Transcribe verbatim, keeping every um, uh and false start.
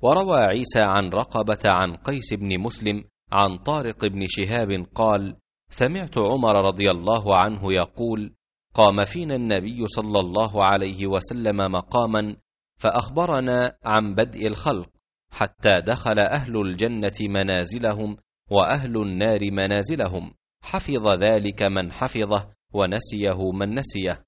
وروى عيسى عن رقبة عن قيس بن مسلم عن طارق بن شهاب قال: سمعت عمر رضي الله عنه يقول: قام فينا النبي صلى الله عليه وسلم مقاما فأخبرنا عن بدء الخلق، حتى دخل أهل الجنة منازلهم وأهل النار منازلهم، حفظ ذلك من حفظه ونسيه من نسيه.